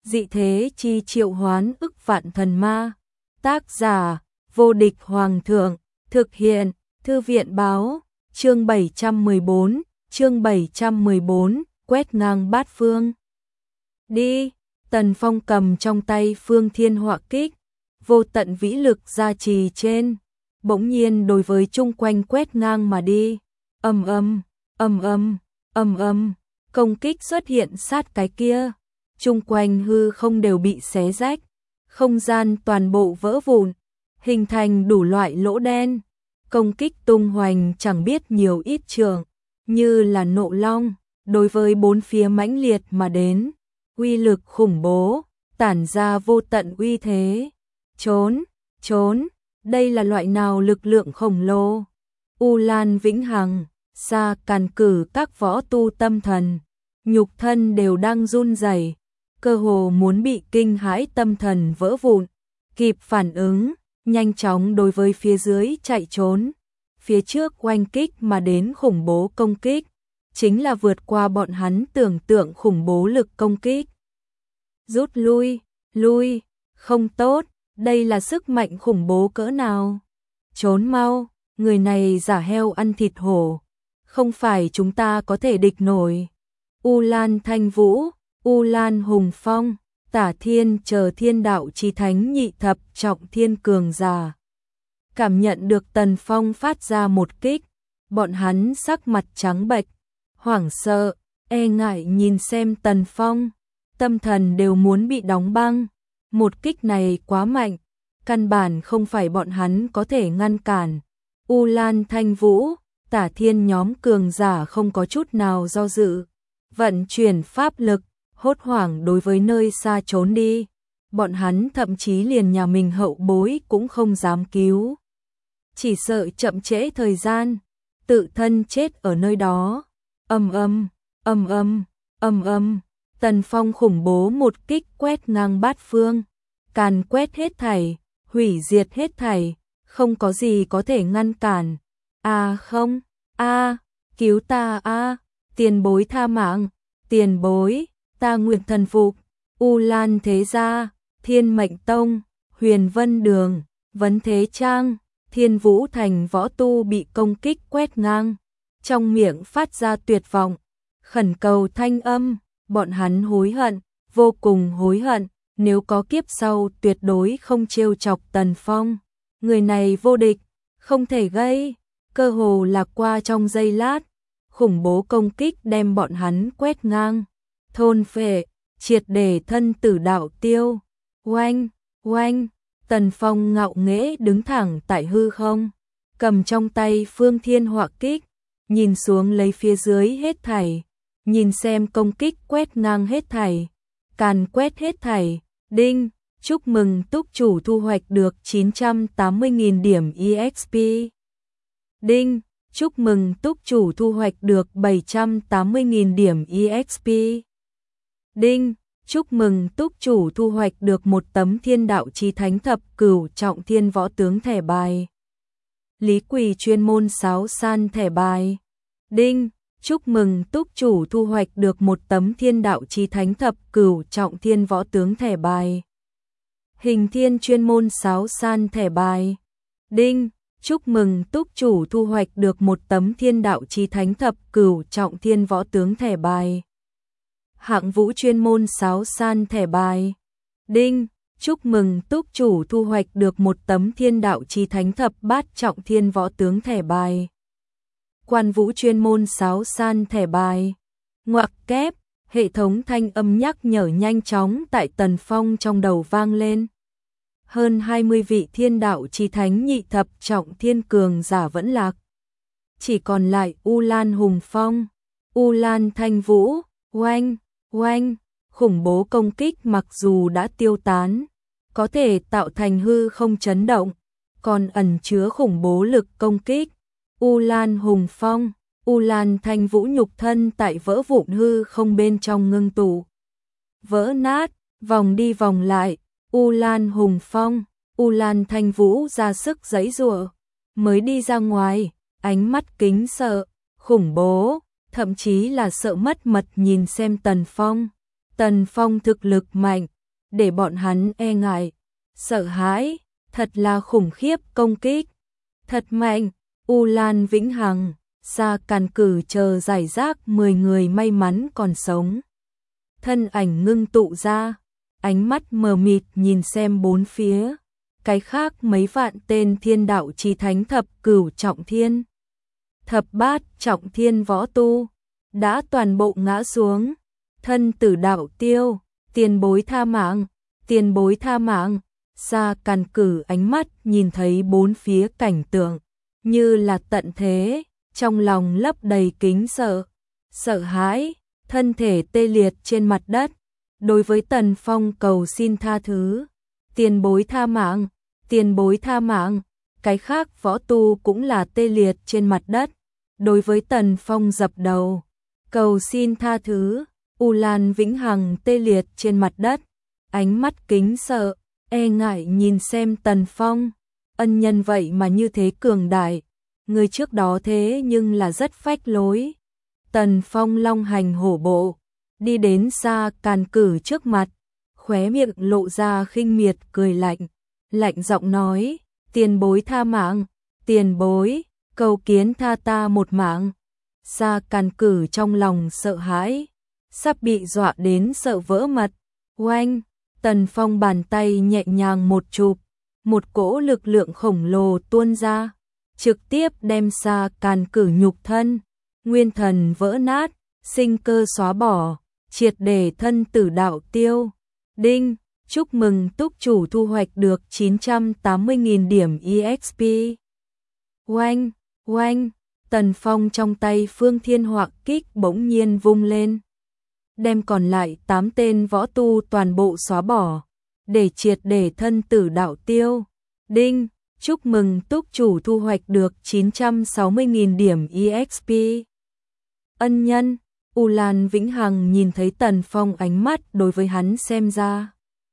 Dị thế chi triệu hoán ức vạn thần ma. Tác giả: Vô địch hoàng thượng. Thực hiện: Thư viện báo. Chương 714, quét ngang bát phương. Đi. Tần Phong cầm trong tay Phương Thiên Họa Kích, vô tận vĩ lực gia trì trên, bỗng nhiên đối với chung quanh quét ngang mà đi. Ầm ầm, ầm ầm, ầm ầm, công kích xuất hiện sát cái kia, chung quanh hư không đều bị xé rách, không gian toàn bộ vỡ vụn, hình thành đủ loại lỗ đen. Công kích tung hoành chẳng biết nhiều ít trường, như là nộ long, đối với bốn phía mãnh liệt mà đến, uy lực khủng bố, tản ra vô tận uy thế. Trốn, trốn, đây là loại nào lực lượng khổng lồ? U Lan vĩnh hằng, xa càn cử các võ tu tâm thần, nhục thân đều đang run rẩy, cơ hồ muốn bị kinh hãi tâm thần vỡ vụn, kịp phản ứng, nhanh chóng đối với phía dưới chạy trốn. Phía trước oanh kích mà đến khủng bố công kích, chính là vượt qua bọn hắn tưởng tượng khủng bố lực công kích. Rút lui, lui, không tốt, đây là sức mạnh khủng bố cỡ nào? Trốn mau, người này giả heo ăn thịt hổ, không phải chúng ta có thể địch nổi. U Lan Thanh Vũ, U Lan Hùng Phong, Tả Thiên chờ thiên đạo chi thánh nhị thập trọng thiên cường giả. Cảm nhận được Tần Phong phát ra một kích, bọn hắn sắc mặt trắng bệch, hoảng sợ, e ngại nhìn xem Tần Phong, tâm thần đều muốn bị đóng băng. Một kích này quá mạnh, căn bản không phải bọn hắn có thể ngăn cản. U Lan Thanh Vũ, Tả Thiên nhóm cường giả không có chút nào do dự, vận chuyển pháp lực, hốt hoảng đối với nơi xa trốn đi. Bọn hắn thậm chí liền nhà mình hậu bối cũng không dám cứu, chỉ sợ chậm trễ thời gian, tự thân chết ở nơi đó. Ầm ầm, ầm ầm, ầm ầm, Tần Phong khủng bố một kích quét ngang bát phương, càn quét hết thảy, hủy diệt hết thảy, không có gì có thể ngăn cản. Không, cứu ta tiền bối tha mạng, tiền bối, ta nguyện thần phục. U Lan Thế Gia, Thiên Mệnh Tông, Huyền Vân Đường, Vấn Thế Trang, Thiên Vũ Thành võ tu bị công kích quét ngang, trong miệng phát ra tuyệt vọng, khẩn cầu thanh âm. Bọn hắn hối hận, vô cùng hối hận, nếu có kiếp sau tuyệt đối không trêu chọc Tần Phong. Người này vô địch, không thể gây, cơ hồ là qua trong giây lát, khủng bố công kích đem bọn hắn quét ngang, thôn phệ, triệt để thân tử đạo tiêu. Oanh, oanh, Tần Phong ngạo nghễ đứng thẳng tại hư không, cầm trong tay Phương Thiên Họa Kích, nhìn xuống lấy phía dưới hết thảy, nhìn xem công kích quét ngang hết thảy, càn quét hết thảy. Đinh, chúc mừng túc chủ thu hoạch được 980.000 điểm EXP. Đinh, chúc mừng túc chủ thu hoạch được 780.000 điểm EXP. Đinh, chúc mừng túc chủ thu hoạch được một tấm thiên đạo chí thánh thập cửu trọng thiên võ tướng thẻ bài. Lý Quỳ chuyên môn sáo san thẻ bài. Đinh, chúc mừng túc chủ thu hoạch được một tấm thiên đạo chí thánh thập cửu trọng thiên võ tướng thẻ bài. Hình Thiên chuyên môn sáo san thẻ bài. Đinh, chúc mừng túc chủ thu hoạch được một tấm thiên đạo chí thánh thập cửu trọng thiên võ tướng thẻ bài. Hạng Vũ chuyên môn sáo san thẻ bài. Đinh, chúc mừng túc chủ thu hoạch được một tấm thiên đạo chí thánh thập bát trọng thiên võ tướng thẻ bài. Quan Vũ chuyên môn sáo san thẻ bài. Ngoặc kép, hệ thống thanh âm nhắc nhở nhanh chóng tại Tần Phong trong đầu vang lên. Hơn 20 vị thiên đạo chí thánh nhị thập trọng thiên cường giả vẫn lạc. Chỉ còn lại U Lan Hùng Phong, U Lan Thanh Vũ. Oanh, oanh, khủng bố công kích mặc dù đã tiêu tán, có thể tạo thành hư không chấn động, còn ẩn chứa khủng bố lực công kích. U Lan Hùng Phong, U Lan Thanh Vũ nhục thân tại vỡ vụn hư không bên trong ngưng tụ, vỡ nát, vòng đi vòng lại. U Lan Hùng Phong, U Lan Thanh Vũ ra sức giãy giụa, mới đi ra ngoài, ánh mắt kính sợ, khủng bố, thậm chí là sợ mất mật nhìn xem Tần Phong. Tần Phong thực lực mạnh, để bọn hắn e ngại, sợ hãi, thật là khủng khiếp công kích. Thật mạnh, U Lan Vĩnh Hằng, Sa Càn Cử chờ giải rác 10 người may mắn còn sống. Thân ảnh ngưng tụ ra, ánh mắt mờ mịt nhìn xem bốn phía, cái khác mấy vạn tên thiên đạo chí thánh thập cửu trọng thiên, thập bát trọng thiên võ tu, đã toàn bộ ngã xuống. Thân tử đạo tiêu, tiền bối tha mạng, tiền bối tha mạng. Sa Càn Cử ánh mắt nhìn thấy bốn phía cảnh tượng, như là tận thế, trong lòng lấp đầy kính sợ, sợ hãi, thân thể tê liệt trên mặt đất. Đối với Tần Phong cầu xin tha thứ, tiền bối tha mạng, tiền bối tha mạng. Cái khác võ tu cũng là tê liệt trên mặt đất, đối với Tần Phong dập đầu, cầu xin tha thứ. U Lan Vĩnh Hằng tê liệt trên mặt đất, ánh mắt kính sợ, e ngại nhìn xem Tần Phong, ân nhân vậy mà như thế cường đại, người trước đó thế nhưng là rất phách lối. Tần Phong long hành hổ bộ, đi đến Sa Càn Cử trước mặt, khóe miệng lộ ra khinh miệt cười lạnh, lạnh giọng nói, tiền bối tha mạng, tiền bối, cầu kiến tha ta một mạng. Sa Càn Cử trong lòng sợ hãi, sắp bị dọa đến sợ vỡ mật. Oanh, Tần Phong bàn tay nhẹ nhàng một chụp, một cỗ lực lượng khổng lồ tuôn ra, trực tiếp đem Sa Càn Cử nhục thân, nguyên thần vỡ nát, sinh cơ xóa bỏ, triệt để thân tử đạo tiêu. Đinh, chúc mừng túc chủ thu hoạch được 980.000 điểm EXP. Oanh, oanh, Tần Phong trong tay Phương Thiên Họa Kích bỗng nhiên vung lên, đem còn lại 8 tên võ tu toàn bộ xóa bỏ, để triệt để thân tử đạo tiêu. Đinh, chúc mừng túc chủ thu hoạch được 960.000 điểm EXP. Ân nhân, U Lan Vĩnh Hằng nhìn thấy Tần Phong ánh mắt đối với hắn xem ra.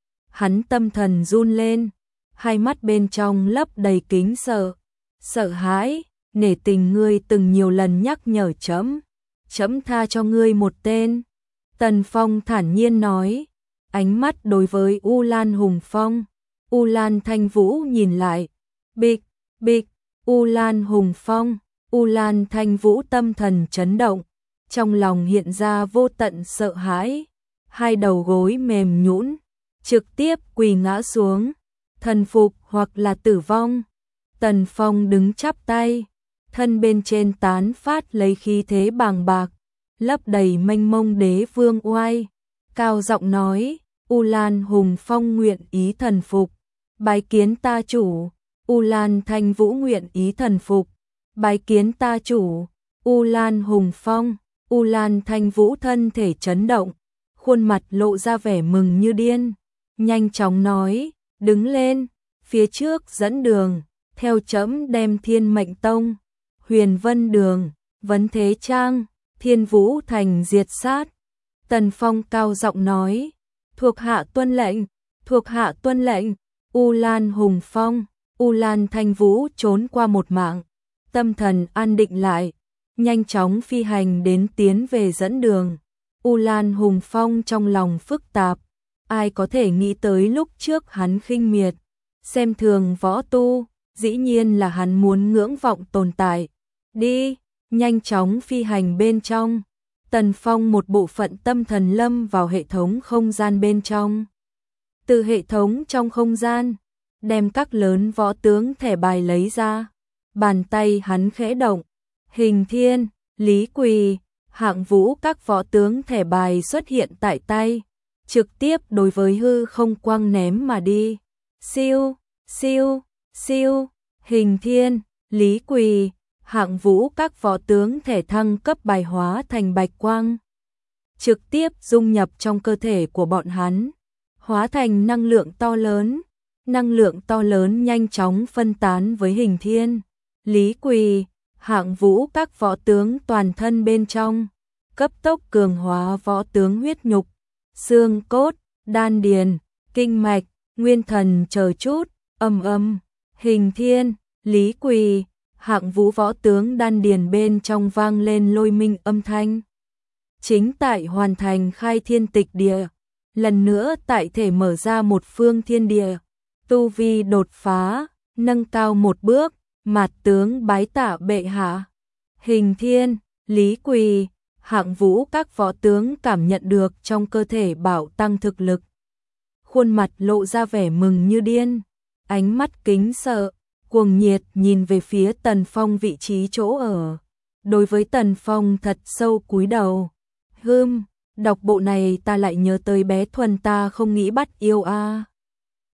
Hắn tâm thần run lên, hai mắt bên trong lấp đầy kính sợ, sợ hãi, nể tình ngươi từng nhiều lần nhắc nhở chấm tha cho ngươi một tên. Tần Phong thản nhiên nói, ánh mắt đối với U Lan Hùng Phong, U Lan Thanh Vũ nhìn lại, bịch, bịch, U Lan Hùng Phong, U Lan Thanh Vũ tâm thần chấn động, trong lòng hiện ra vô tận sợ hãi, hai đầu gối mềm nhũn, trực tiếp quỳ ngã xuống, thần phục hoặc là tử vong. Tần Phong đứng chắp tay, thân bên trên tán phát lấy khí thế bàng bạc, lấp đầy mênh mông đế vương oai, cao giọng nói, U Lan Hùng Phong nguyện ý thần phục, bái kiến ta chủ. U Lan Thanh Vũ nguyện ý thần phục, bái kiến ta chủ. U Lan Hùng Phong, U Lan Thanh Vũ thân thể chấn động, khuôn mặt lộ ra vẻ mừng như điên, nhanh chóng nói, đứng lên, phía trước dẫn đường, theo chấm đem Thiên Mệnh Tông, Huyền Vân Đường, Vấn Thế Trang, Thiên Vũ Thành diệt sát. Tần Phong cao giọng nói, thuộc hạ tuân lệnh, thuộc hạ tuân lệnh. U Lan Hùng Phong, U Lan Thanh Vũ trốn qua một mạng, tâm thần an định lại, nhanh chóng phi hành đến tiến về dẫn đường. U Lan Hùng Phong trong lòng phức tạp, ai có thể nghĩ tới lúc trước hắn khinh miệt, xem thường võ tu, dĩ nhiên là hắn muốn ngưỡng vọng tồn tại. Đi, nhanh chóng phi hành bên trong. Tần Phong một bộ phận tâm thần lâm vào hệ thống không gian bên trong. Từ hệ thống trong không gian, đem các lớn võ tướng thẻ bài lấy ra. Bàn tay hắn khẽ động, Hình Thiên, Lý Quỳ, Hạng Vũ các võ tướng thẻ bài xuất hiện tại tay, trực tiếp đối với hư không quăng ném mà đi. Siêu, siêu, siêu, Hình Thiên, Lý Quỳ, Hạng Vũ các võ tướng thể thăng cấp bài hóa thành bạch quang, trực tiếp dung nhập trong cơ thể của bọn hắn, hóa thành năng lượng to lớn. Năng lượng to lớn nhanh chóng phân tán với Hình Thiên, Lý Quỳ, Hạng Vũ các võ tướng toàn thân bên trong, cấp tốc cường hóa võ tướng huyết nhục, xương cốt, đan điền, kinh mạch, nguyên thần chờ chút. Hình Thiên, Lý Quỳ, Hạng Vũ võ tướng đan điền bên trong vang lên lôi minh âm thanh. Chính tại hoàn thành khai thiên tịch địa, lần nữa tại thể mở ra một phương thiên địa, tu vi đột phá, nâng cao một bước, mạt tướng bái tạ bệ hạ. Hình Thiên, Lý Quỳ, Hạng Vũ các võ tướng cảm nhận được trong cơ thể bảo tăng thực lực. Khuôn mặt lộ ra vẻ mừng như điên, ánh mắt kính sợ, cuồng nhiệt nhìn về phía Tần Phong vị trí chỗ ở. Đối với Tần Phong thật sâu cúi đầu. Đọc bộ này ta lại nhớ tới bé Thuần ta không nghĩ bắt yêu a.